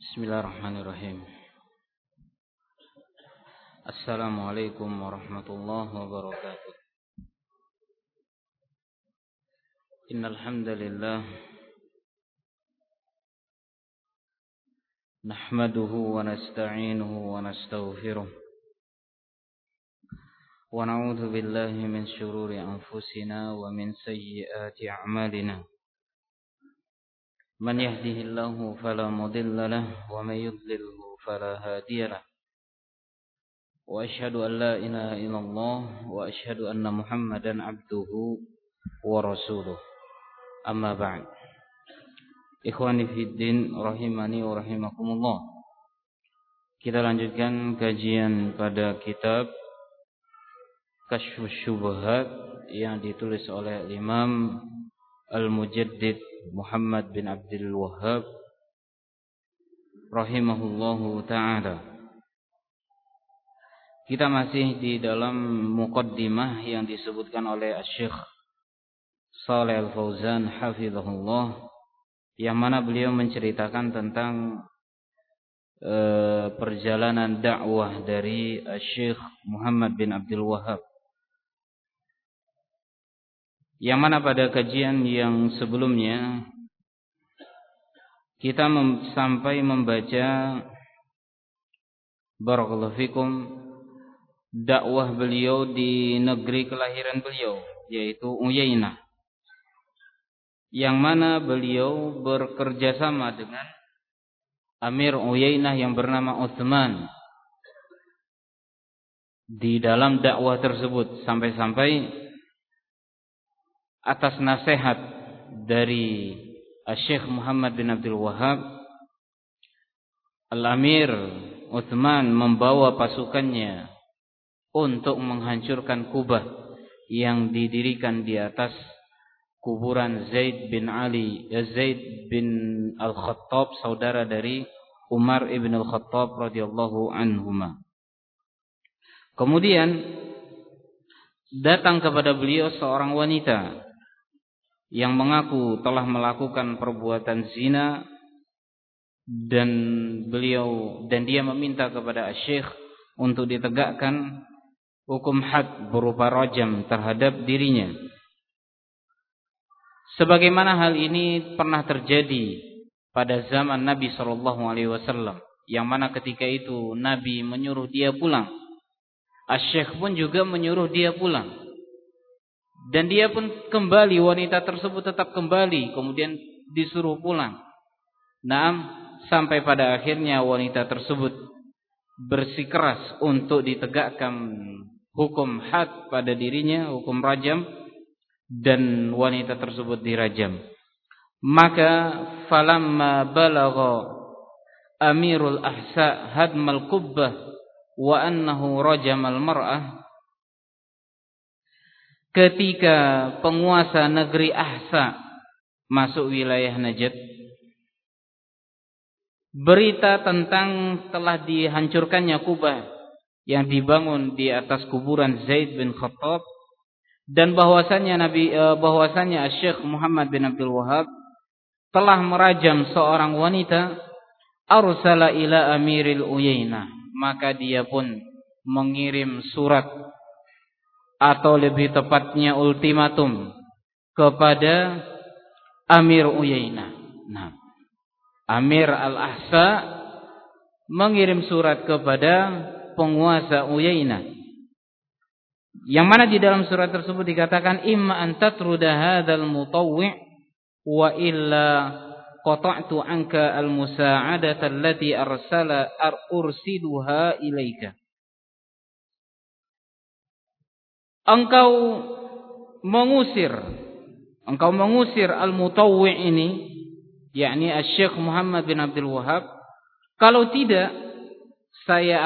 Bismillahirrahmanirrahim. Assalamualaikum warahmatullahi wabarakatuh. Innal hamdalillah nahmaduhu wa nasta'inuhu wa nastaghfiruh wa na'udzu billahi min shururi anfusina wa min sayyiati a'malina. Man yahdihillahu fala mudilla lahu wa may yudlilhu fala hadiya lahu. Wa asyhadu an la ilaha illallah wa asyhadu anna Muhammadan abduhu wa rasuluh. Amma ba'd. Ikhwani fid din rahimani wa rahimakumullah. Kita lanjutkan kajian pada kitab Kasyfus Syubhat yang ditulis oleh Imam Al-Mujaddid Muhammad bin Abdul Wahhab rahimahullahu ta'ala. Kita masih di dalam muqaddimah yang disebutkan oleh Syekh Shalih Al-Fauzan hafizahullah, yang mana beliau menceritakan tentang perjalanan dakwah dari Syekh Muhammad bin Abdul Wahhab, yang mana pada kajian yang sebelumnya kita sampai membaca barakallahu fikum dakwah beliau di negeri kelahiran beliau, yaitu Uyainah, yang mana beliau bekerja sama dengan Amir Uyainah yang bernama Utsman di dalam dakwah tersebut, sampai-sampai atas nasihat dari Syekh Muhammad bin Abdul Wahhab, Al-Amir Utsman membawa pasukannya untuk menghancurkan kubah yang didirikan di atas kuburan Zaid bin Al-Khattab, saudara dari Umar ibn Al-Khattab radhiyallahu anhuma. Kemudian datang kepada beliau seorang wanita yang mengaku telah melakukan perbuatan zina, dan dia meminta kepada Syekh untuk ditegakkan hukum had berupa rajam terhadap dirinya. Sebagaimana hal ini pernah terjadi pada zaman Nabi SAW, yang mana ketika itu Nabi menyuruh dia pulang, Syekh pun juga menyuruh dia pulang. Dan dia pun kembali, wanita tersebut tetap kembali, kemudian disuruh pulang. Sampai pada akhirnya wanita tersebut bersikeras untuk ditegakkan hukum had pada dirinya, hukum rajam, dan wanita tersebut dirajam. Maka falamma balagha Amirul Ahsa hadmal qubbah wa annahu rajamal mar'ah, ketika penguasa negeri Ahsa masuk wilayah Najd, berita tentang telah dihancurkannya kubah yang dibangun di atas kuburan Zaid bin Khattab, dan bahwasanya Syekh Muhammad bin Abdul Wahhab telah merajam seorang wanita, arsala ila Amiril Uyainah, maka dia pun mengirim surat, atau lebih tepatnya ultimatum, kepada Amir Uyainah. Amir Al-Ahsa mengirim surat kepada penguasa Uyainah, yang mana di dalam surat tersebut dikatakan, imma an tatruda hadzal mutawwi' wa illa qata'tu anka al-musa'adata allati ursiduha ilaika. Engkau mengusir al-mutawwi' ini, yakni Syekh Muhammad bin Abdul Wahhab. Kalau tidak, saya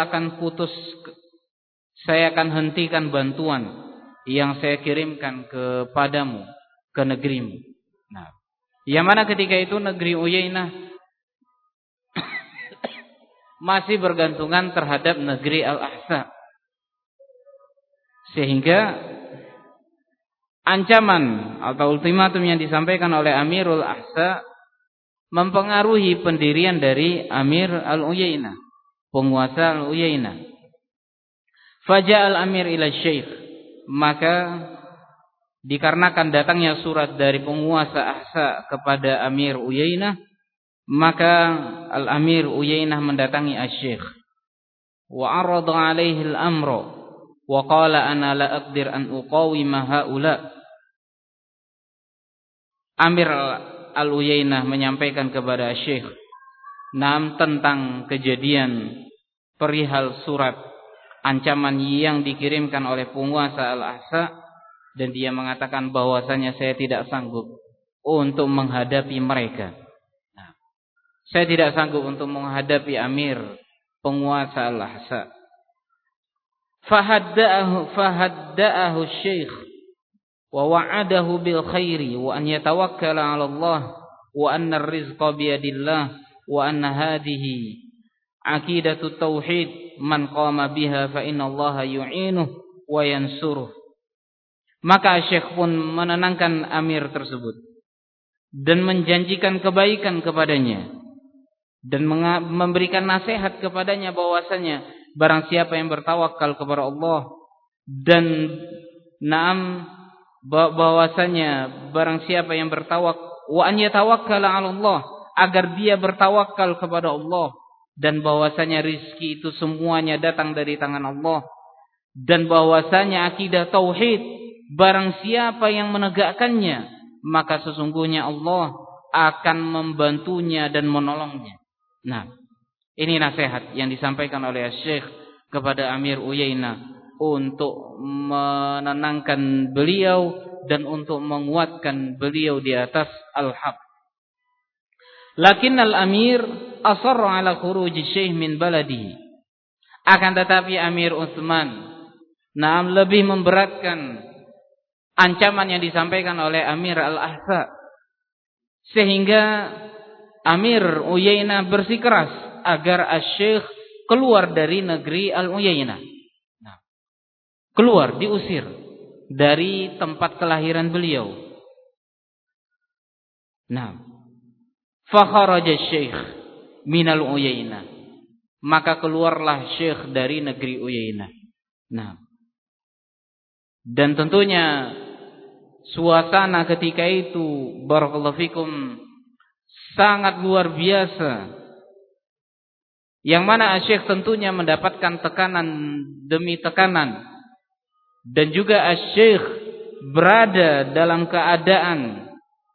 akan hentikan bantuan yang saya kirimkan kepadamu, ke negerimu. Yang mana ketika itu negeri Uyainah masih bergantungan terhadap negeri Al-Ahsa, sehingga ancaman atau ultimatum yang disampaikan oleh Amirul Ahsa mempengaruhi pendirian dari Amir Al-Uyainah, penguasa Al-Uyainah. Faja'al Amir ila Syekh, maka dikarenakan datangnya surat dari penguasa Ahsa kepada Amir Uyainah, maka Al-Amir Uyainah mendatangi Asy-Syekh wa arada alaihi al-amra wa qala ana la aqdir an uqawima haula. Amir Al-Uyainah menyampaikan kepada Syekh tentang kejadian perihal surat ancaman yang dikirimkan oleh penguasa Al-Ahsa, dan dia mengatakan bahwasanya saya tidak sanggup untuk menghadapi mereka. Saya tidak sanggup untuk menghadapi Amir penguasa Al-Ahsa. Fahadda'ahu Syekh wa wa'adahu bil khairi wa an yatawakkala 'ala Allah wa anna ar-rizqa bi yadillah wa anna hadhihi aqidatu tauhid man qama biha fa inna Allah yu'inuhu wa yansuruh. Maka Syekh pun menenangkan Amir tersebut dan menjanjikan kebaikan kepadanya dan memberikan nasihat kepadanya bahwasanya barang siapa yang bertawakal kepada Allah dan bahwasanya barang siapa yang wa an yatawakkala 'ala Allah, agar dia bertawakal kepada Allah, dan bahwasanya rizki itu semuanya datang dari tangan Allah, dan bahwasanya akidah tauhid barang siapa yang menegakkannya maka sesungguhnya Allah akan membantunya dan menolongnya. Nah, ini nasihat yang disampaikan oleh Syekh kepada Amir Uyainah untuk menenangkan beliau dan untuk menguatkan beliau di atas al-haq. Lakin al-Amir asarra ala khuruj Syekh min baladihi. Akan tetapi Amir Utsman lebih memberatkan ancaman yang disampaikan oleh Amir Al-Ahsa, sehingga Amir Uyainah bersikeras agar Asy-Syekh keluar dari negeri Al-Uyainah. Keluar, diusir dari tempat kelahiran beliau. Fa kharaja Syekh min Al-Uyainah. Maka keluarlah Syekh dari negeri Uyainah. Dan tentunya suasana ketika itu barakallahu fikum sangat luar biasa, yang mana Syekh tentunya mendapatkan tekanan demi tekanan, dan juga Syekh berada dalam keadaan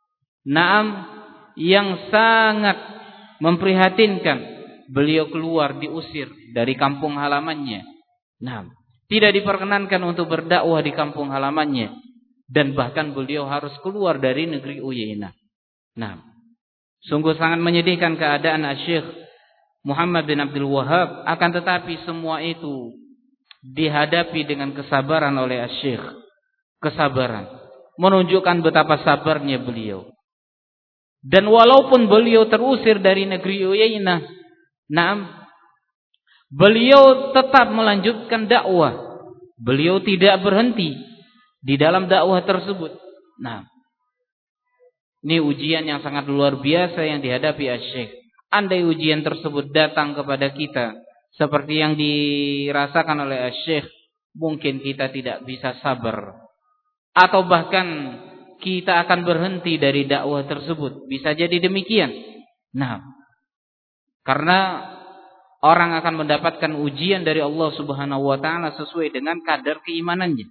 yang sangat memprihatinkan. Beliau keluar, diusir dari kampung halamannya. Tidak diperkenankan untuk berdakwah di kampung halamannya, dan bahkan beliau harus keluar dari negeri Uyainah. Sungguh sangat menyedihkan keadaan Syekh Muhammad bin Abdul Wahhab. Akan tetapi semua itu dihadapi dengan kesabaran oleh Syekh. Kesabaran menunjukkan betapa sabarnya beliau. Dan walaupun beliau terusir dari negeri Uyainah, beliau tetap melanjutkan dakwah. Beliau tidak berhenti di dalam dakwah tersebut. Ini ujian yang sangat luar biasa yang dihadapi Syekh. Andai ujian tersebut datang kepada kita seperti yang dirasakan oleh Syekh, mungkin kita tidak bisa sabar, atau bahkan kita akan berhenti dari dakwah tersebut. Bisa jadi demikian. Karena orang akan mendapatkan ujian dari Allah Subhanahu wa taala sesuai dengan kadar keimanannya.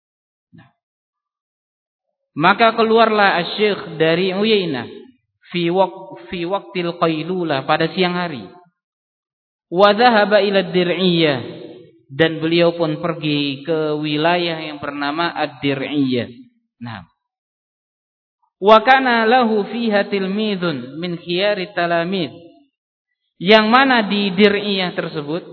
Maka keluarlah Syekh dari Uyainah fi waqtil qailulah, pada siang hari. Wa dhahaba ila ad-Dir'iyah, dan beliau pun pergi ke wilayah yang bernama Ad-Dir'iyah. Wa kana lahu fiha tilmidun min khiyari talamid, yang mana di Dir'iyah tersebut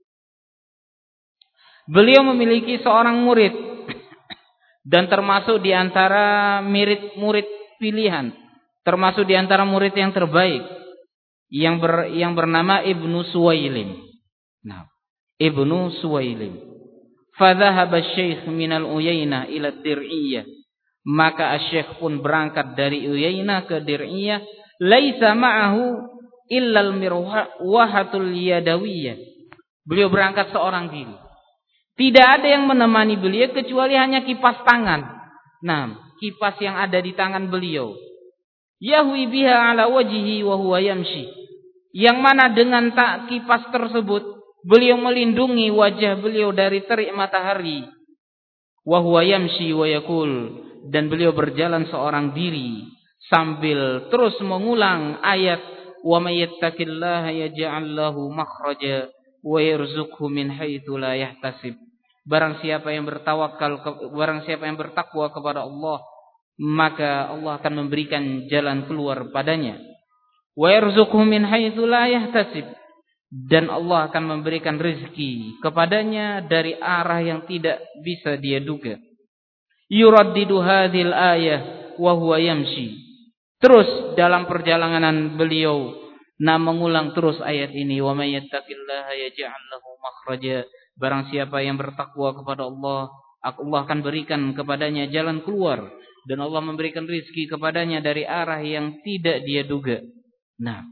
beliau memiliki seorang murid, dan termasuk di antara murid pilihan, termasuk di antara murid yang terbaik, yang bernama Ibnu Suwailim. Ibnu Suwailim. Fadhahaba Syekh min al-Uyainah ila Dir'iyah. Maka Syekh pun berangkat dari Uyainah ke Dir'iyah laisa ma'ahu illa al-mirwahatul yadawiyah. Beliau berangkat seorang diri. Tidak ada yang menemani beliau kecuali hanya kipas tangan. Nah, kipas yang ada di tangan beliau. Yahwi biha ala wajhihi wa huwa yamshi. Yang mana dengan kipas tersebut beliau melindungi wajah beliau dari terik matahari. Wa huwa yamshi wa yaqul, dan beliau berjalan seorang diri sambil terus mengulang ayat wa may yattaqillaha yaj'al lahu makhraja wa yarzuqhu min haitsu la yahtasib. Barang siapa yang bertakwa kepada Allah, maka Allah akan memberikan jalan keluar padanya. Wa yarzuqhu min haitsu la yahtasib, dan Allah akan memberikan rezeki kepadanya dari arah yang tidak bisa dia duga. Yuraddidu hadhil ayah wa huwa yamshi. Terus dalam perjalanan beliau mengulang terus ayat ini, wa may yattaqillaha yaj'al lahu makhraja. Barang siapa yang bertakwa kepada Allah, Allah akan berikan kepadanya jalan keluar, dan Allah memberikan rezeki kepadanya dari arah yang tidak dia duga. Nah,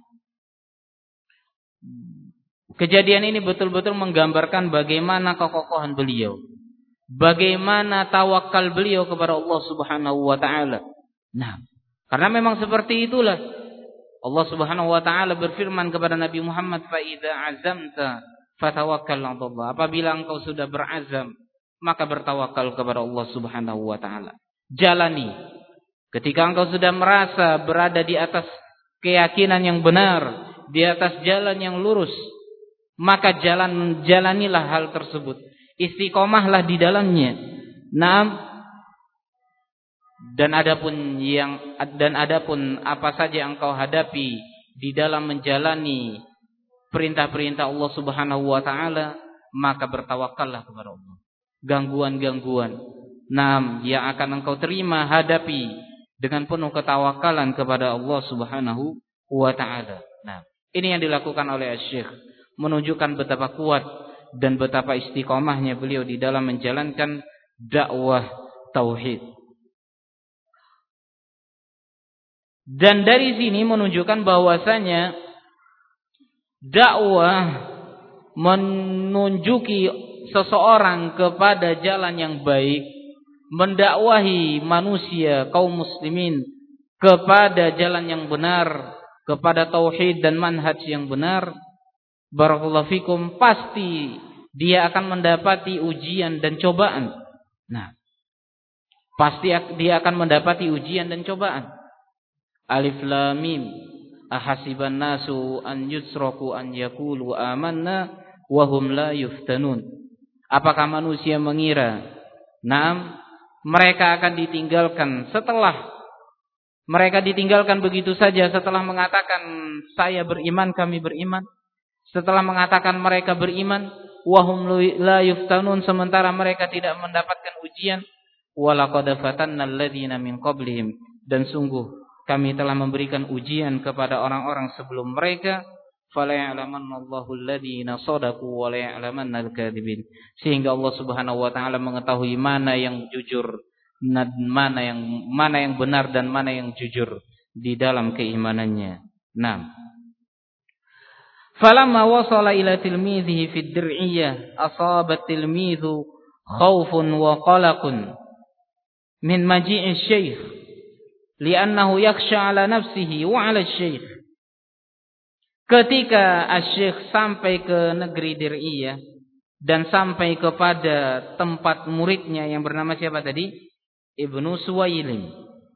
kejadian ini betul-betul menggambarkan bagaimana kekokohan beliau, bagaimana tawakal beliau kepada Allah Subhanahu wa taala. Nah, karena memang seperti itulah Allah Subhanahu wa taala berfirman kepada Nabi Muhammad, "Fa idza azamta fatawakkal 'ala Allah." Apabila engkau sudah berazam, maka bertawakal kepada Allah Subhanahu wa taala. Jalani. Ketika engkau sudah merasa berada di atas keyakinan yang benar, di atas jalan yang lurus, maka jalanilah hal tersebut. Istiqomahlah di dalamnya. Naam. Dan adapun apa saja engkau hadapi di dalam menjalani perintah-perintah Allah Subhanahu wa taala, maka bertawakallah kepada Allah. Gangguan-gangguan yang akan engkau terima, hadapi dengan penuh ketawakalan kepada Allah Subhanahu wa taala. Nah, ini yang dilakukan oleh Syekh, menunjukkan betapa kuat dan betapa istiqomahnya beliau di dalam menjalankan dakwah tauhid. Dan dari sini menunjukkan bahwasanya dakwah menunjuki seseorang kepada jalan yang baik, mendakwahi manusia kaum muslimin kepada jalan yang benar, kepada tauhid dan manhaj yang benar. Barakallahu fikum, pasti dia akan mendapati ujian dan cobaan. Nah, pasti dia akan mendapati ujian dan cobaan. Alif lam mim, ahasiban nasu an yusraku an yaqulu amanna wa hum la yuftanun. Apakah manusia mengira mereka akan ditinggalkan mereka ditinggalkan begitu saja setelah mengatakan saya beriman, kami beriman? Setelah mengatakan mereka beriman, wa hum la yuftanun, sementara mereka tidak mendapatkan ujian. Wa laqad fatanna alladziina min qablihim, dan sungguh kami telah memberikan ujian kepada orang-orang sebelum mereka. Fala ya'lamannallahu alladziina shadaqu wa la ya'lamannal kadzibin. Sehingga Allah Subhanahu wa taala mengetahui mana yang jujur, mana yang benar dan mana yang jujur di dalam keimanannya. Nah, falamma wasala ila tilmidhihi fid dir'iyyah asaba tilmidhu khaufun wa qalaqun min maji'i syekh li'annahu yakhsha 'ala nafsihi wa 'ala syekh. Ketika asy-syekh sampai ke negeri Dir'iyah dan sampai kepada tempat muridnya yang bernama siapa tadi? Ibnu Suwailim.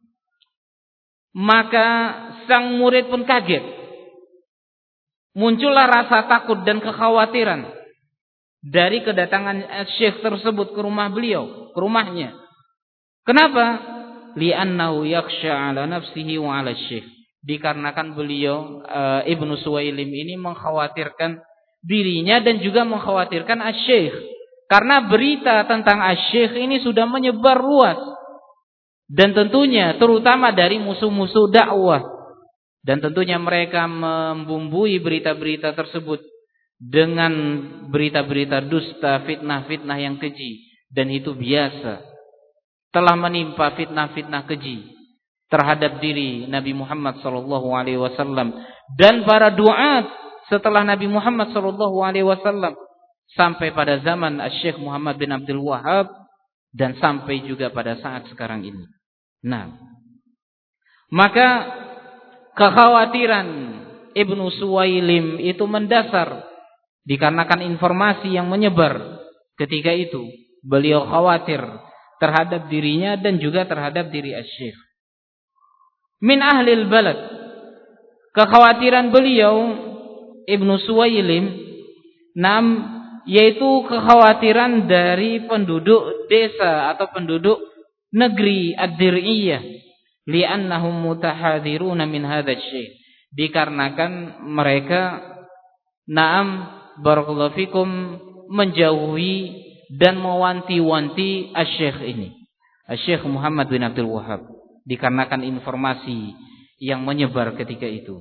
Maka sang murid pun kaget. Muncullah rasa takut dan kekhawatiran dari kedatangan syekh tersebut ke rumah beliau, ke rumahnya. Kenapa? Li'annahu yakhsha 'ala nafsihi wa 'ala syekh. Dikarenakan beliau Ibnu Suwailim ini mengkhawatirkan dirinya dan juga mengkhawatirkan asy-syekh. Karena berita tentang asy-syekh ini sudah menyebar luas. Dan tentunya terutama dari musuh-musuh dakwah. Dan tentunya mereka membumbui berita-berita tersebut dengan berita-berita dusta, fitnah-fitnah yang keji. Dan itu biasa. Telah menimpa fitnah-fitnah keji. terhadap diri Nabi Muhammad sallallahu alaihi wasallam dan para duat setelah Nabi Muhammad sallallahu alaihi wasallam sampai pada zaman Syekh Muhammad bin Abdul Wahhab dan sampai juga pada saat sekarang ini. Nah, maka kekhawatiran Ibnu Suwailim itu mendasar dikarenakan informasi yang menyebar ketika itu. Beliau khawatir terhadap dirinya dan juga terhadap diri Asy-Syaikh. Min ahlil balad, kekhawatiran beliau Ibnu Suwailim yaitu kekhawatiran dari penduduk desa atau penduduk negeri Ad-Dir'iyah, li'annahum mutahadiruna min hadzal syai', dikarenakan mereka barakallahu fikum menjauhi dan mewanti-wanti Asy-Syaikh ini, Asy-Syaikh Muhammad bin Abdul Wahhab, dikarenakan informasi yang menyebar ketika itu.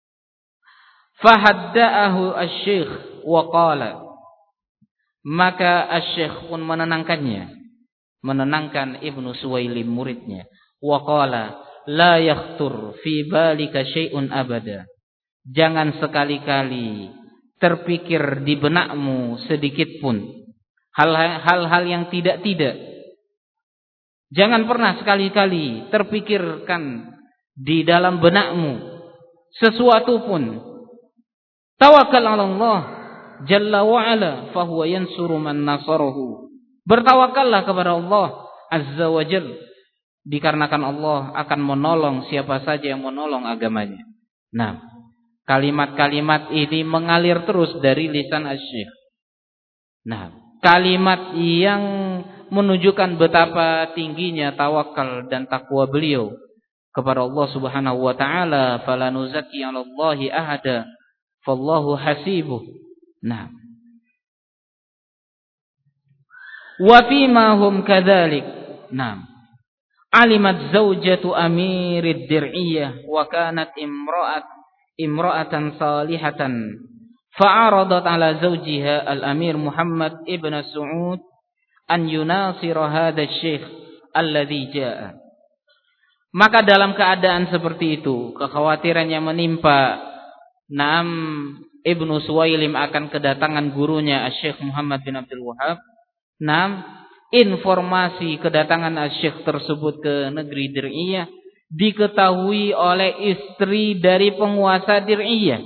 Fahadda'ahu Asy-Syaikh wa qala, maka Asy-Syaikh pun menenangkan Ibnu Suwailim muridnya. Wa qala la yakhtur fi balika syai'un abada, jangan sekali-kali terpikir di benakmu sedikit pun hal-hal yang tidak-tidak. Jangan pernah sekali-kali terpikirkan di dalam benakmu sesuatu pun. Tawakkal 'ala Allah Jalla wa 'ala fa huwa yansuru man nasarahu. Bertawakallah kepada Allah Azza wa Jalla, dikarenakan Allah akan menolong siapa saja yang menolong agamanya. Nah, kalimat-kalimat ini mengalir terus dari lisan Asy-Syaikh. Nah, kalimat yang menunjukkan betapa tingginya tawakal dan takwa beliau kepada Allah Subhanahu wa taala. Fala nuzakki 'alallahi ahada, fallahu hasibuh. Nah, wa fima hum kadzalik. Nah, alimat zaujatu amirid dir'iyah wa kanat imra'atan salihatan fa'aradat ala zawjiha al-amir Muhammad ibn Saud an yunasira hadha syekh alladhi jaa. Maka dalam keadaan seperti itu, kekhawatiran yang menimpa Ibnu Suwailim akan kedatangan gurunya Syekh Muhammad bin Abdul Wahhab. Informasi kedatangan Syekh tersebut ke negeri Dir'iyah diketahui oleh istri dari penguasa Dir'iyah,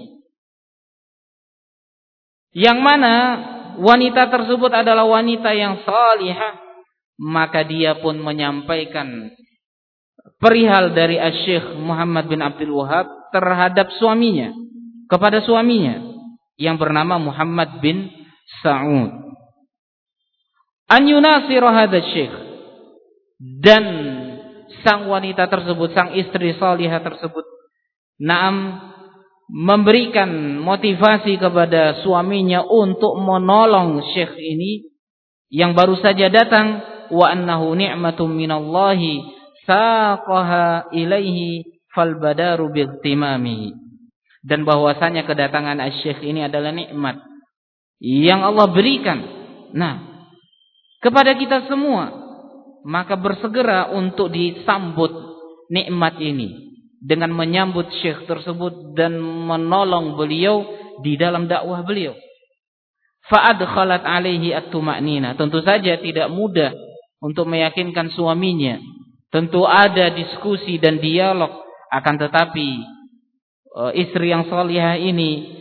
yang mana wanita tersebut adalah wanita yang salihah. Maka dia pun menyampaikan perihal dari Syekh Muhammad bin Abdul Wahhab terhadap suaminya, kepada suaminya yang bernama Muhammad bin Saud, an yunasira hadha syekh, dan sang wanita tersebut, sang istri salihah tersebut memberikan motivasi kepada suaminya untuk menolong syekh ini yang baru saja datang, wa annahu ni'matun minallahi saqaha ilaihi falbadaru bightimamihi, dan bahwasanya kedatangan Asy-Syaikh ini adalah nikmat yang Allah berikan kepada kita semua. Maka bersegera untuk disambut nikmat ini dengan menyambut Syekh tersebut dan menolong beliau di dalam dakwah beliau. Fa'adkhalat alaihi at-tuma'nina, tentu saja tidak mudah untuk meyakinkan suaminya. Tentu ada diskusi dan dialog, akan tetapi istri yang salihah ini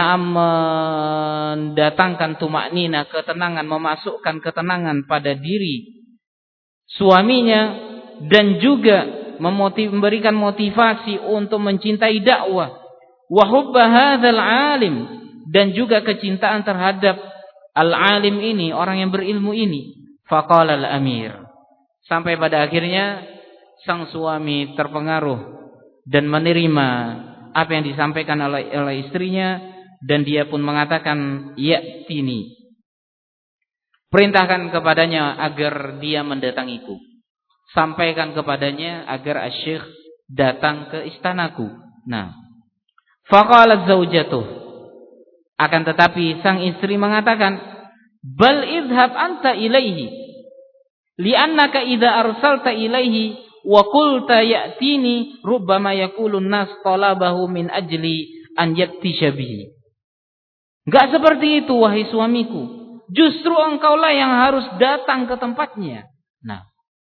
mendatangkan tuma'nina, ketenangan, memasukkan ketenangan pada diri suaminya, dan juga memberikan motivasi untuk mencintai dakwah, wa hubba hadzal alim, dan juga kecintaan terhadap al-alim ini, orang yang berilmu ini. Faqala al-amir, sampai pada akhirnya sang suami terpengaruh dan menerima apa yang disampaikan oleh istrinya, dan dia pun mengatakan, ya'tini, perintahkan kepadanya agar dia mendatangiku, sampaikan kepadanya agar Asy-Syaikh datang ke istanaku. Nah, faqalat zaujatuh, akan tetapi sang istri mengatakan, bal idhab anta ilaihi li'annaka idza arsalta ilaihi wa qulta ya'tini rubbama yaqulun nas talabahu min ajli an yaftisha bihi. Enggak seperti itu wahai suamiku. Justru engkaulah yang harus datang ke tempatnya. Nah,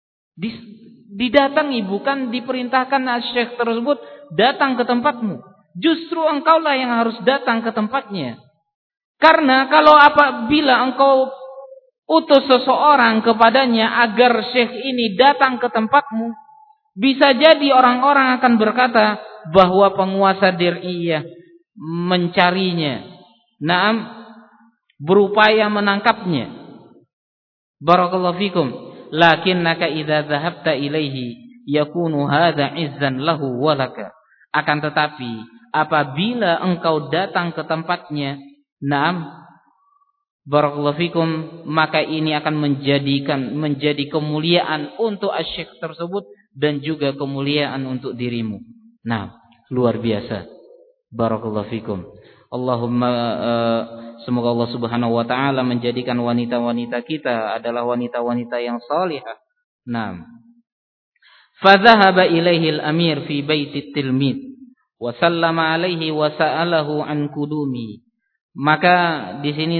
didatangi, bukan diperintahkan syekh tersebut datang ke tempatmu. Justru engkaulah yang harus datang ke tempatnya. Karena kalau apabila engkau utus seseorang kepadanya agar syekh ini datang ke tempatmu, bisa jadi orang-orang akan berkata bahwa penguasa Dir'iyah mencarinya. Naam, berupaya menangkapnya. Barakallahu fikum. Lakinnaka idza dhahabta ilaihi yakunu hadza izzan lahu wa laka. Akan tetapi apabila engkau datang ke tempatnya, naam, barakallahu fikum, maka ini akan menjadi kemuliaan untuk asyik tersebut dan juga kemuliaan untuk dirimu. Nah, luar biasa. Barakallahu fikum. Allahumma semoga Allah Subhanahu wa taala menjadikan wanita-wanita kita adalah wanita-wanita yang salihah. Naam. Fa dhahaba ilaihi al-amir fi baiti tilmid wa sallama alaihi wa sa'alahu an qudumi. Maka di sini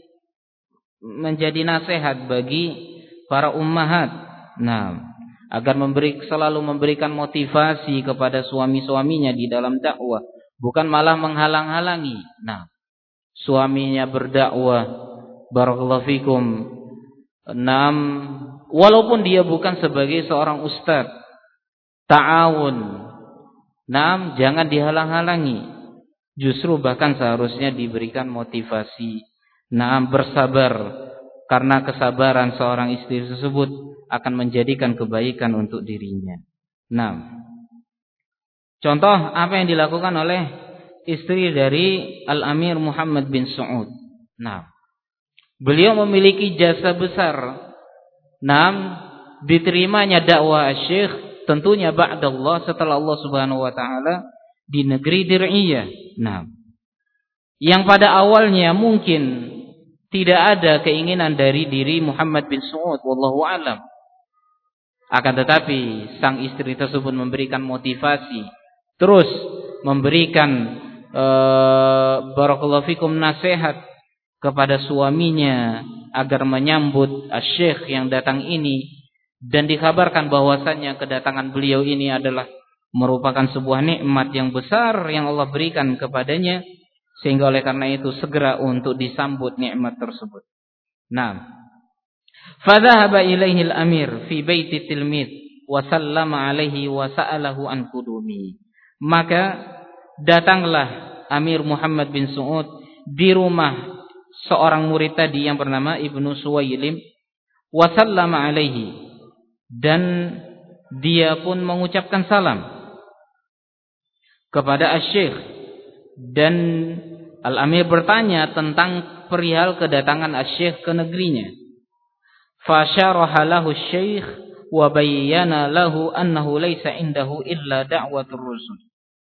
menjadi nasihat bagi para ummahat. Nah, agar selalu memberikan motivasi kepada suami-suaminya di dalam dakwah, bukan malah menghalang-halangi. Nah, suaminya berdakwah, barakallahu fikum. Naam, walaupun dia bukan sebagai seorang ustaz, ta'awun. Naam, jangan dihalang-halangi. Justru bahkan seharusnya diberikan motivasi. Naam, bersabar, karena kesabaran seorang istri tersebut akan menjadikan kebaikan untuk dirinya. Naam. Contoh apa yang dilakukan oleh istri dari Al-Amir Muhammad bin Saud. Nah, beliau memiliki jasa besar. Nah, diterimanya dakwah Syekh tentunya ba'dallah, setelah Allah Subhanahu wa taala, di negeri Dir'iyah. Nah, yang pada awalnya mungkin tidak ada keinginan dari diri Muhammad bin Saud, wallahu alam. Akan tetapi sang istri tersebut memberikan motivasi, terus memberikan barakallahu fikum nasihat kepada suaminya agar menyambut Syekh yang datang ini, dan dikabarkan bahwasannya kedatangan beliau ini adalah merupakan sebuah nikmat yang besar yang Allah berikan kepadanya, sehingga oleh karena itu segera untuk disambut nikmat tersebut. Nah, fadhahaba ilaihi al-amir fi baiti tilmid wa sallama alaihi wa sa'alahu an qudumi. Maka datanglah Amir Muhammad bin Saud di rumah seorang murid tadi yang bernama Ibnu Suwailim, wa sallama alaihi, dan dia pun mengucapkan salam kepada Asy-Syaikh, dan Al-Amir bertanya tentang perihal kedatangan Asy-Syaikh ke negerinya. Fasyaraha lahu Asy-Syaikh wa bayyana lahu annahu laisa indahu illa da'watur rusul.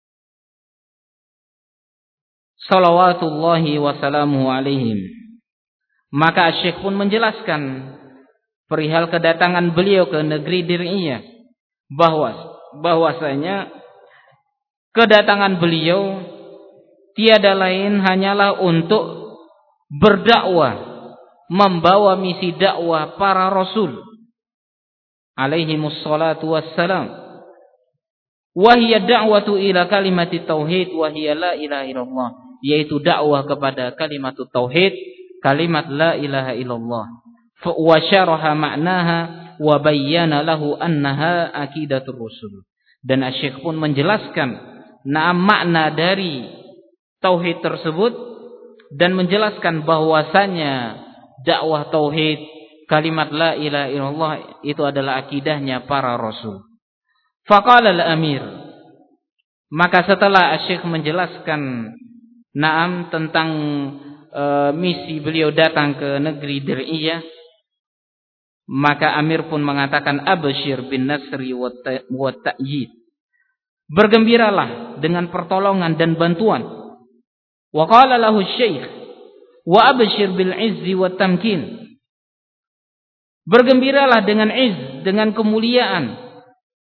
Salawatullahi wa salamuhu alaihim. Maka Asy-Syaikh pun menjelaskan perihal kedatangan beliau ke negeri Dir'iyah, bahwasanya kedatangan beliau tiada lain hanyalah untuk berdakwah, membawa misi dakwah para rasul alaihimus salatu wassalam, wa hiya da'watu ila kalimati tauhid wa hiya la ilaha illallah, yaitu dakwah kepada kalimat tauhid, kalimat la ilaha illallah. Wa syaraha ma'naha wa bayyana lahu annaha aqidatur rusul. Dan Asy-Syaikh pun menjelaskan makna dari tauhid tersebut, dan menjelaskan bahwasanya dakwah tauhid, kalimat la ilaha illallah itu adalah akidahnya para rasul. Faqala al-amir, maka setelah Asy-Syaikh menjelaskan tentang misi beliau datang ke negeri Dir'iyah, maka Amir pun mengatakan absyir bin nasri wa ta'yid, bergembiralah dengan pertolongan dan bantuan. Wa qala lahu Syekh wa absyir bil izzi wa tamkin, bergembiralah dengan izz, dengan kemuliaan,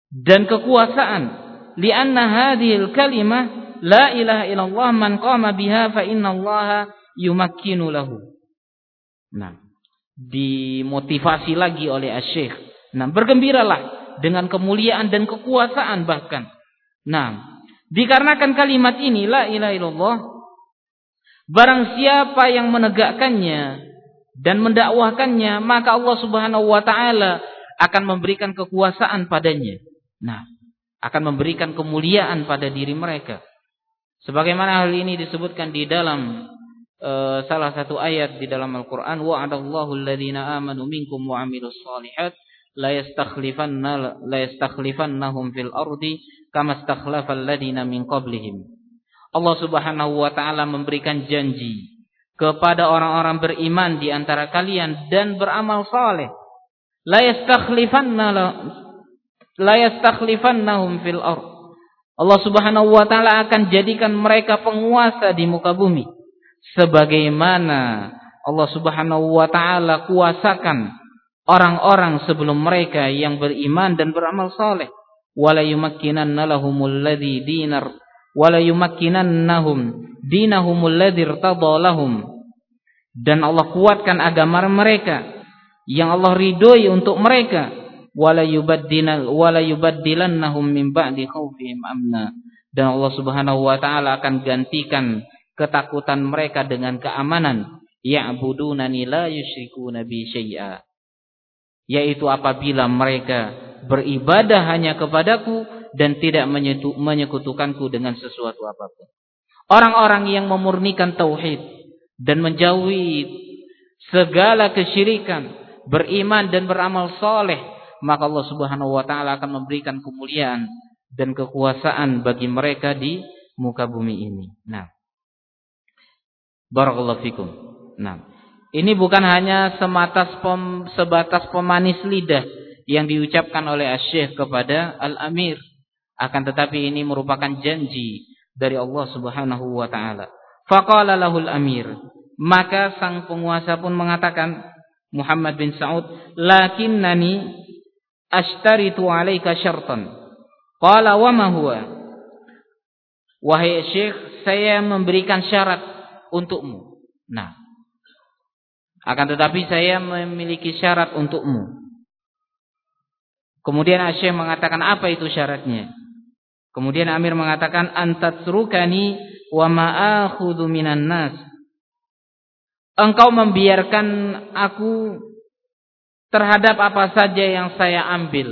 dan kekuasaan. Lianna hadhil kalimah la ilaha illallah man qama biha fa innallaha yumakkinu lahu. Nah, dimotivasi lagi oleh Asy-Syaikh. Nah, bergembiralah dengan kemuliaan dan kekuasaan bahkan. Nah, dikarenakan kalimat ini la ilaha illallah, barang siapa yang menegakkannya dan mendakwahkannya, maka Allah Subhanahu wa taala akan memberikan kekuasaan padanya. Nah, akan memberikan kemuliaan pada diri mereka. Sebagaimana hal ini disebutkan di dalam salah satu ayat di dalam Al-Qur'an, wa'adallahu alladhina amanu minkum wa 'amilus shalihat la yastakhlifannahum fil ardi kama istakhlafal ladina min qablihim. Allah Subhanahu wa taala memberikan janji kepada orang-orang beriman di antara kalian dan beramal saleh. La yastakhlifannahum fil ard. Allah Subhanahu wa taala akan jadikan mereka penguasa di muka bumi sebagaimana Allah Subhanahu wa taala kuasakan orang-orang sebelum mereka yang beriman dan beramal saleh. Wala yumakkinanna lahumul ladzi dinar wala yumakkinannahum dinahumul ladzi irtadha lahum. Dan Allah kuatkan agama mereka yang Allah ridhoi untuk mereka. Wala yubaddilannahum min ba'di khaufihim amna. Dan Allah Subhanahu wa taala akan gantikan ketakutan mereka dengan keamanan. Ya'budunani la yusyrikuna bi syai'a. Yaitu apabila mereka beribadah hanya kepadaku dan tidak menyekutukanku dengan sesuatu apapun. Orang-orang yang memurnikan tauhid dan menjauhi segala kesyirikan, beriman dan beramal saleh, maka Allah Subhanahu wa taala akan memberikan kemuliaan dan kekuasaan bagi mereka di muka bumi ini. Nah, barakallahu fikum. Nah, ini bukan hanya sebatas pemanis lidah yang diucapkan oleh Asy-Syaikh kepada Al-Amir, akan tetapi ini merupakan janji dari Allah Subhanahu wa taala. Faqala lahul amir, maka sang penguasa pun mengatakan, Muhammad bin Sa'ud, lakinnani ashtaritu 'alaika syartan. Qala wa ma huwa? Wahai Syekh, saya memberikan syarat untukmu. Nah, akan tetapi saya memiliki syarat untukmu. Kemudian Asy-Syaikh mengatakan, apa itu syaratnya? Kemudian Amir mengatakan, antatrukani wa ma akhudhu minan nas. Engkau membiarkan aku terhadap apa saja yang saya ambil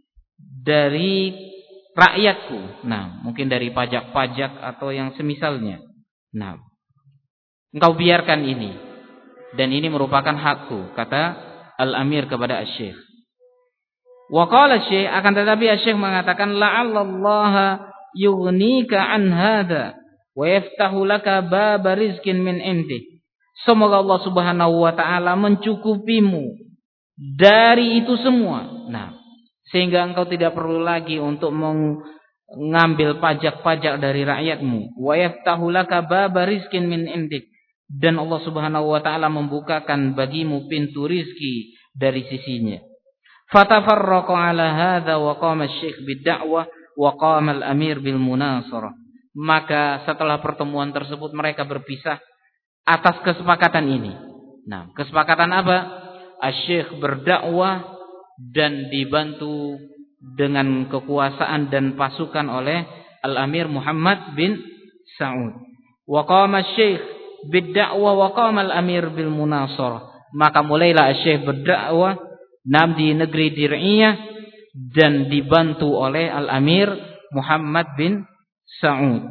dari rakyatku. Nah, mungkin dari pajak-pajak atau yang semisalnya. Nah, engkau biarkan ini. Dan ini merupakan hakku, kata Al-Amir kepada Asy-Syaikh. Wa qala Asy-Syaikh, akan tetapi Asy-Syaikh mengatakan, la'allallaha yughnika an hadza wa yaftahu laka bab rizqin min indi. Semoga Allah Subhanahu wa taala mencukupimu dari itu semua. Nah, sehingga engkau tidak perlu lagi untuk mengambil pajak-pajak dari rakyatmu. Wa yaftahu laka bab rizqin min indik. Dan Allah Subhanahu wa taala membukakan bagimu pintu rizki dari sisinya. Fatafarraqa ala hadza wa qama asy-syaikh bid-da'wah wa qama al-amir bil munasarah. Maka setelah pertemuan tersebut mereka berpisah atas kesepakatan ini. Nah, kesepakatan apa? Asy-syaikh berdakwah dan dibantu dengan kekuasaan dan pasukan oleh Al-Amir Muhammad bin Sa'ud. Wa qama asy-syaikh bid-da'wah wa qama al-amir bil munasarah. Maka mulailah Asy-Syaikh berdakwah di negeri Dir'iyah dan dibantu oleh Al-Amir Muhammad bin Sa'ud.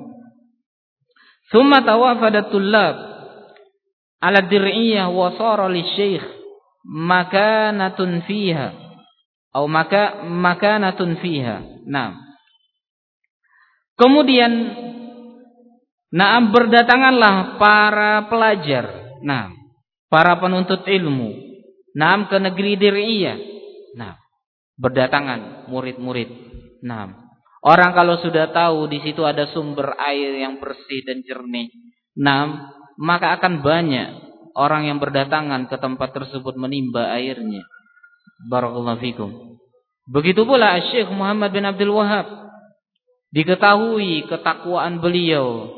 Thumma tawafadat tullab ala Dir'iyah wa sara lisy-syaikh makanatun fiha atau makanatun fiha. Nah, kemudian berdatanganlah para pelajar, para penuntut ilmu, ke negeri Dir'iyah. Berdatangan murid-murid. Orang kalau sudah tahu di situ ada sumber air yang bersih dan jernih, maka akan banyak orang yang berdatangan ke tempat tersebut menimba airnya. Barakallahu fikum. Begitu pula Syekh Muhammad bin Abdul Wahhab, diketahui ketakwaan beliau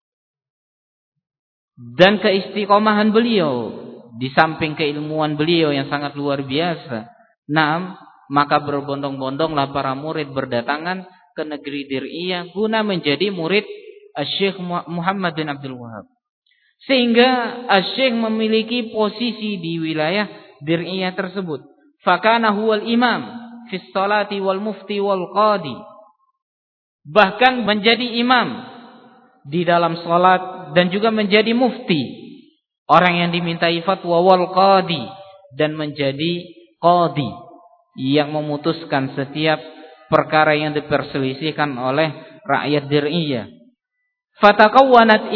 dan keistiqomahan beliau di samping keilmuan beliau yang sangat luar biasa. Naam, maka berbondong-bondonglah para murid berdatangan ke negeri Dir'iyah guna menjadi murid Syekh Muhammad bin Abdul Wahhab. Sehingga Syekh memiliki posisi di wilayah Dir'iyah tersebut. Fakana huwal imam fi sholati wal mufti wal qadi. Bahkan menjadi imam di dalam salat dan juga menjadi mufti, orang yang dimintai fatwa, wal qadi, dan menjadi qadi yang memutuskan setiap perkara yang diperselisihkan oleh rakyat Dir'iyah. Fatakawwanat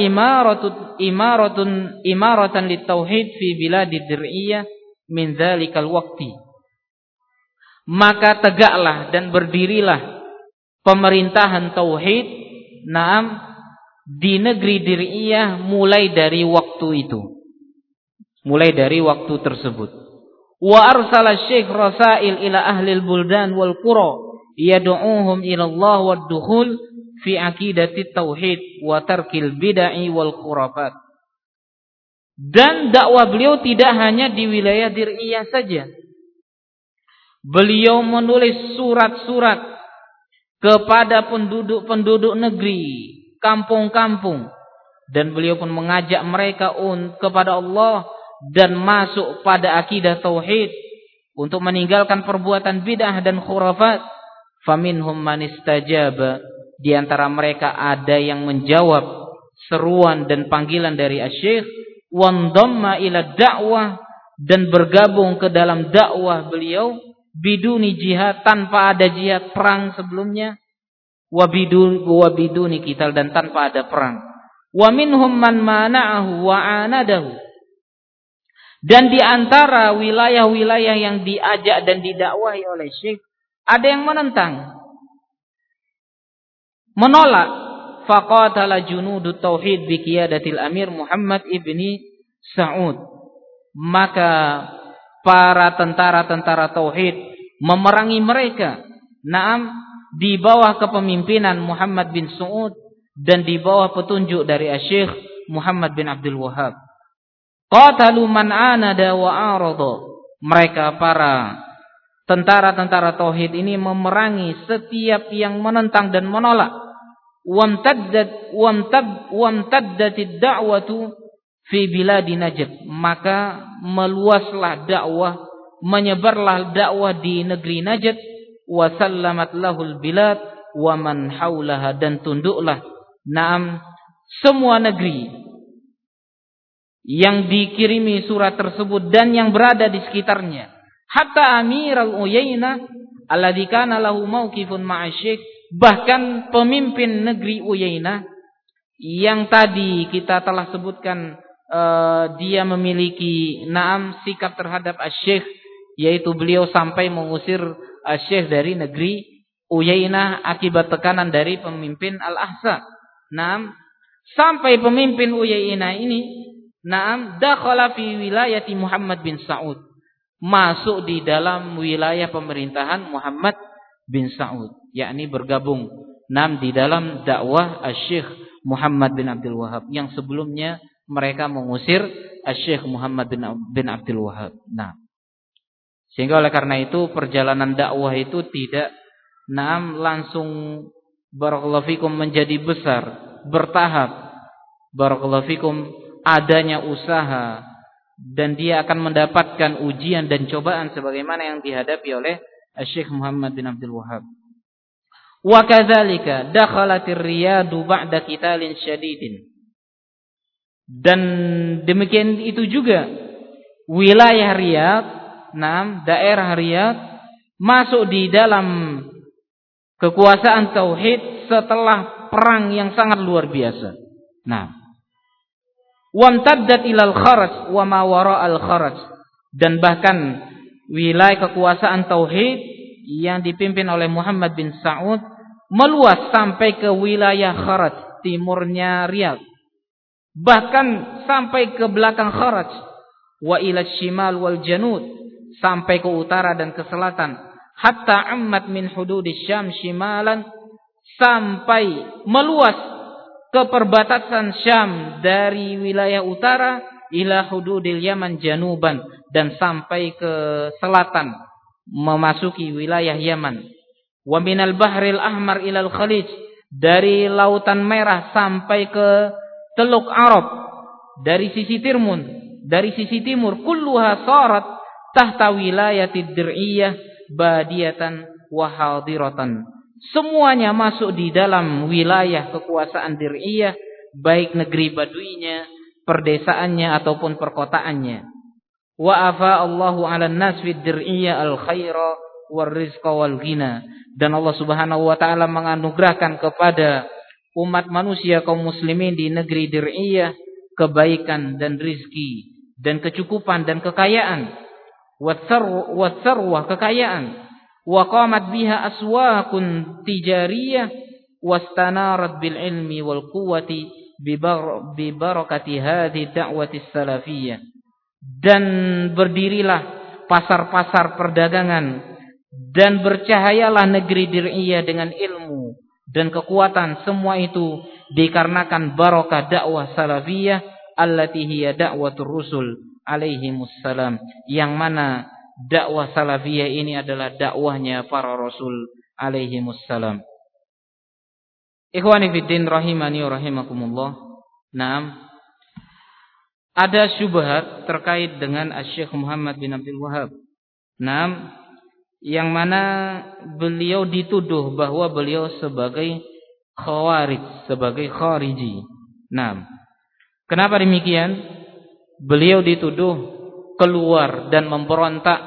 imaratan litauhid fi biladi Dir'iyah min dzalikal waqti. Maka tegaklah dan berdirilah pemerintahan tauhid, naam, di negeri Dir'iyah mulai dari waktu itu. Mulai dari waktu tersebut. Wa arsala Syekh rasail ila ahli al-buldan wal qura yad'uuhum ila Allah wad dukhul fi aqidati tauhid wa tarkil bid'ah wal khurafat. Dan dakwah beliau tidak hanya di wilayah Dir'iyah saja. Beliau menulis surat-surat kepada penduduk-penduduk negeri, kampung-kampung, dan beliau pun mengajak mereka kepada Allah dan masuk pada akidah tauhid untuk meninggalkan perbuatan bid'ah dan khurafat. Faminhum man istajaba, di antara mereka ada yang menjawab seruan dan panggilan dari Asy-Syaikh, wandamma ila dakwah, dan bergabung ke dalam dakwah beliau, biduni jihad, tanpa ada jihad perang sebelumnya, wa biduni qital, dan tanpa ada perang. Wa minhum man mana'ahu wa anadahu, dan di antara wilayah-wilayah yang diajak dan didakwahi oleh Syekh ada yang menentang, menolak. Faqatala junudut tauhid bi qiyadatil Amir Muhammad ibni Sa'ud, maka para tentara-tentara tauhid memerangi mereka, naam, di bawah kepemimpinan Muhammad bin Sa'ud dan di bawah petunjuk dari Syekh Muhammad bin Abdul Wahhab. Qatalu man anada wa arada, mereka para tentara-tentara tauhid ini memerangi setiap yang menentang dan menolak. Wamtaddatid da'watu fi biladi Najd, maka meluaslah dakwah, menyebarlah dakwah di negeri Najd. Wa sallamat lahul bilad wa man haulaha, dan tunduklah, naam, semua negeri yang dikirimi surat tersebut dan yang berada di sekitarnya. Hatta Amir al-Uyainah alladzi kana lahu mauqifun ma'a Syekh, bahkan pemimpin negeri Uyainah yang tadi kita telah sebutkan, dia memiliki, naam, sikap terhadap Asy-Syaikh, yaitu beliau sampai mengusir Asy-Syaikh dari negeri Uyainah akibat tekanan dari pemimpin Al-Ahsa. Naam, sampai pemimpin Uyainah ini, naam, dakhala fi wilayati Muhammad bin Sa'ud, masuk di dalam wilayah pemerintahan Muhammad bin Sa'ud, yakni bergabung, naam, di dalam dakwah Asy-Syaikh Muhammad bin Abdul Wahhab yang sebelumnya mereka mengusir Asy-Syaikh Muhammad bin Abdul Wahhab. Nah, sehingga oleh karena itu perjalanan dakwah itu tidak, naam, langsung barakallahu fikum menjadi besar, bertahap. Barakallahu fikum, adanya usaha, dan dia akan mendapatkan ujian dan cobaan sebagaimana yang dihadapi oleh Syekh Muhammad bin Abdul Wahhab. Wa kadzalika dakhalatir Riyadu ba'da qitalin syadidin, dan demikian itu juga wilayah Riyadh, naam, daerah Riyadh masuk di dalam kekuasaan tauhid setelah perang yang sangat luar biasa. Nah, wamtaddat ilal kharaj wa ma wara'al kharaj, dan bahkan wilayah kekuasaan tauhid yang dipimpin oleh Muhammad bin Sa'ud meluas sampai ke wilayah Kharaj, timurnya Riyadh, bahkan sampai ke belakang Kharaj, wa ila shimal wal janud, sampai ke utara dan ke selatan, hatta ammat min hududis Syam shimalan, sampai meluas ke perbatasan Syam dari wilayah utara ila hududil Yaman januban, dan sampai ke selatan memasuki wilayah Yaman. Wa minal bahril ahmar ilal khalij, dari lautan merah sampai ke teluk Arab, dari sisi timur kulluha sarat tahta wilayatid dir'iyah badiyatan wa hadiratan. Semuanya masuk di dalam wilayah kekuasaan dir'iyah, baik negeri baduinya, perdesaannya ataupun perkotaannya. Wa afa Allahu 'alan nas fid dir'iyah al khaira war rizqa wal ghina, dan Allah Subhanahu wa taala menganugerahkan kepada umat manusia kaum muslimin di negeri dir'iyah kebaikan dan rizki dan kecukupan dan kekayaan, wasarwa kekayaan, wa qamat biha aswaqun tijariyah wastanarat bil ilmi wal quwwati bi barakati hadhihi da'wati salafiyah, dan berdirilah pasar-pasar perdagangan dan bercahayalah negeri dir'iyah dengan ilmu dan kekuatan. Semua itu dikarenakan barokah dakwah salafiyah allati hiya da'watur rusul alaihimus salam, yang mana dakwah salafiyah ini adalah dakwahnya para rasul alaihimus salam. Ikhwani fiddin rahimani wa rahimakumullah. Naam, ada syubhat terkait dengan Syekh Muhammad bin Abdul Wahhab. Naam, yang mana beliau dituduh bahwa beliau sebagai khawarij, sebagai khariji. Nah, kenapa demikian? Beliau dituduh keluar dan memberontak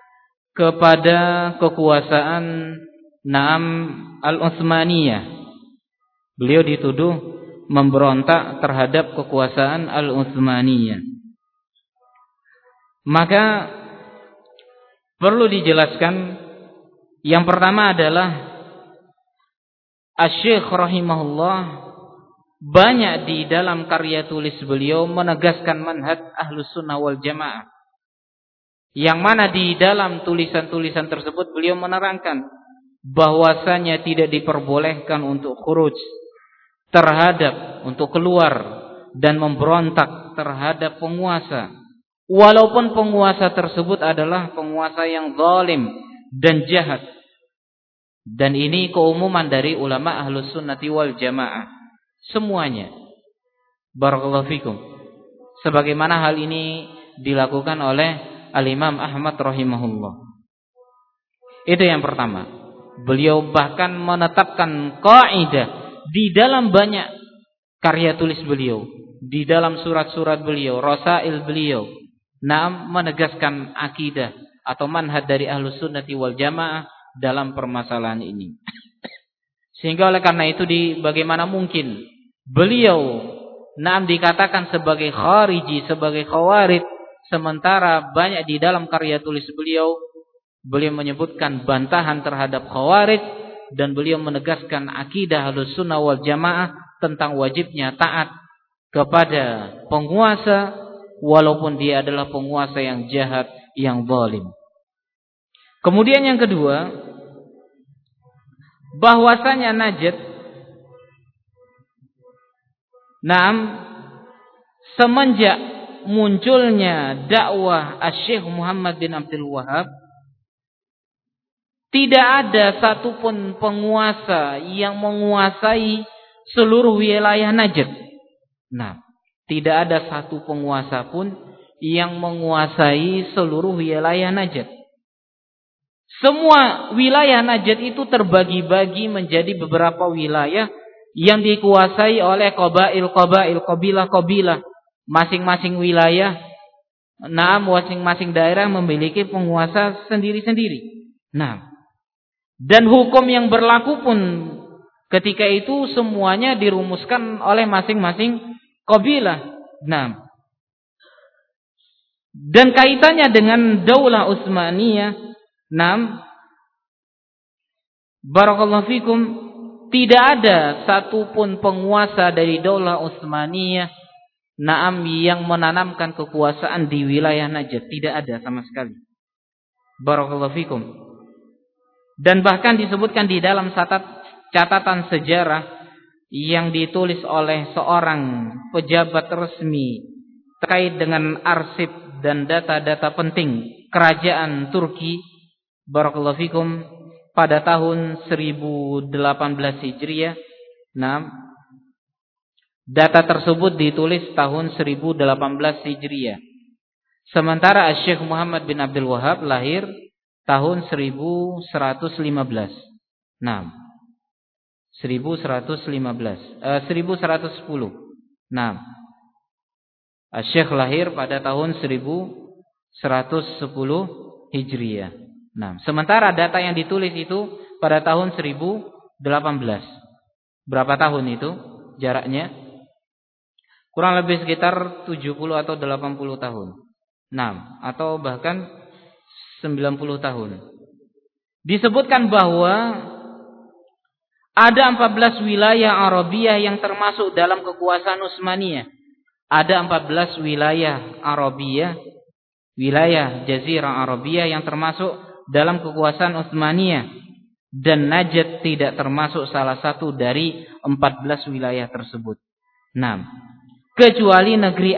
kepada kekuasaan Naam Al-Utsmaniyah. Beliau dituduh memberontak terhadap kekuasaan Al-Utsmaniyah. Maka perlu dijelaskan, yang pertama adalah Asy-Syaikh rahimahullah banyak di dalam karya tulis beliau menegaskan manhaj Ahlus Sunnah wal Jamaah, yang mana di dalam tulisan-tulisan tersebut beliau menerangkan bahwasanya tidak diperbolehkan untuk khuruj terhadap, untuk keluar dan memberontak terhadap penguasa, walaupun penguasa tersebut adalah penguasa yang zalim dan jahat. Dan ini keumuman dari ulama Ahlus Sunnati wal Jamaah semuanya. Barakallahu fikum. Sebagaimana hal ini dilakukan oleh Al-Imam Ahmad rahimahullah. Itu yang pertama. Beliau bahkan menetapkan kaidah di dalam banyak karya tulis beliau, di dalam surat-surat beliau, rasail beliau, menegaskan akidah atau manhaj dari Ahlus Sunnati wal Jamaah dalam permasalahan ini. Sehingga oleh karena itu bagaimana mungkin beliau dikatakan sebagai khariji, sebagai khawarij, sementara banyak di dalam karya tulis beliau menyebutkan bantahan terhadap khawarij, dan beliau menegaskan akidah Ahlus Sunnah wal Jamaah tentang wajibnya taat kepada penguasa walaupun dia adalah penguasa yang jahat, yang zalim. Kemudian yang kedua, bahwasanya Najd, semenjak munculnya dakwah Asy-Syaikh Muhammad bin Abdul Wahhab, tidak ada satupun penguasa yang menguasai seluruh wilayah Najd. Tidak ada satu penguasa pun yang menguasai seluruh wilayah Najd. Semua wilayah Najd itu terbagi-bagi menjadi beberapa wilayah yang dikuasai oleh kabilah-kabilah. Masing-masing wilayah, masing-masing daerah memiliki penguasa sendiri-sendiri. Dan hukum yang berlaku pun ketika itu semuanya dirumuskan oleh masing-masing kabilah. Dan kaitannya dengan Daulah Utsmaniyah, barakallahu fikum, tidak ada satupun penguasa dari Daulah Utsmaniyah yang menanamkan kekuasaan di wilayah Najd. Tidak ada sama sekali. Barakallahu fikum. Dan bahkan disebutkan di dalam catatan sejarah yang ditulis oleh seorang pejabat resmi terkait dengan arsip dan data-data penting kerajaan Turki, barakallahu fikum, pada tahun 1018 Hijriah. Nah, data tersebut ditulis tahun 1018 Hijriah. Sementara Syekh Muhammad bin Abdul Wahab lahir tahun 1115. Nah, 1110. Nah, Syekh lahir pada tahun 1110 Hijriah. Nah, sementara data yang ditulis itu pada tahun 1018. Berapa tahun itu jaraknya? Kurang lebih sekitar 70 atau 80 tahun. Nah, atau bahkan 90 tahun. Disebutkan bahwa ada 14 wilayah Arabia yang termasuk dalam kekuasaan Utsmaniyah. Ada 14 wilayah Arabia, wilayah Jazirah Arabia yang termasuk dalam kekuasaan Utsmaniyah, dan Najd tidak termasuk salah satu dari 14 wilayah tersebut. Nah, kecuali negeri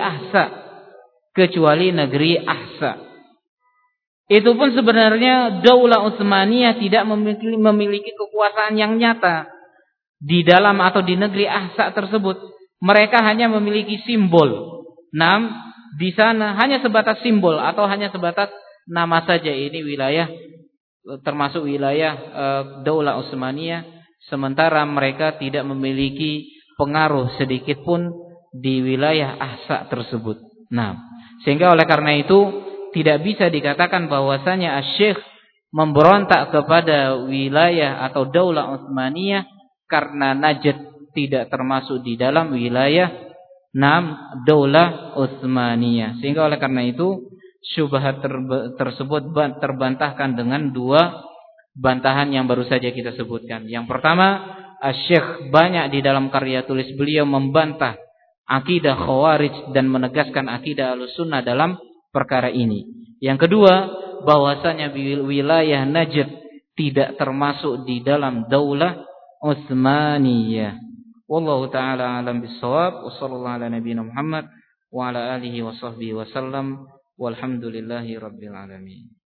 Ahsa. Itu pun sebenarnya Daulah Utsmaniyah tidak memiliki kekuasaan yang nyata di dalam atau di negeri Ahsa tersebut. Mereka hanya memiliki simbol. Di sana hanya sebatas simbol atau hanya sebatas nama saja. Ini wilayah termasuk wilayah Daulah Utsmaniyah, sementara mereka tidak memiliki pengaruh sedikit pun di wilayah Ahsa tersebut. Nah, sehingga oleh karena itu tidak bisa dikatakan bahwasanya Asy-Syaikh memberontak kepada wilayah atau Daulah Utsmaniyah karena Najd tidak termasuk di dalam wilayah Daulah Utsmaniyah. Sehingga oleh karena itu syubhat tersebut terbantahkan dengan dua bantahan yang baru saja kita sebutkan. Yang pertama, Asy-Syaikh banyak di dalam karya tulis beliau membantah akidah Khawarij dan menegaskan akidah Ahlussunnah dalam perkara ini. Yang kedua, bahwasanya wilayah Najd tidak termasuk di dalam Daulah Utsmaniyah. Wallahu taala alam bissawab. Wassallallahu ala nabiyina Muhammad wa ala alihi wa sahbihi wasallam. Walhamdulillahi rabbil alamin.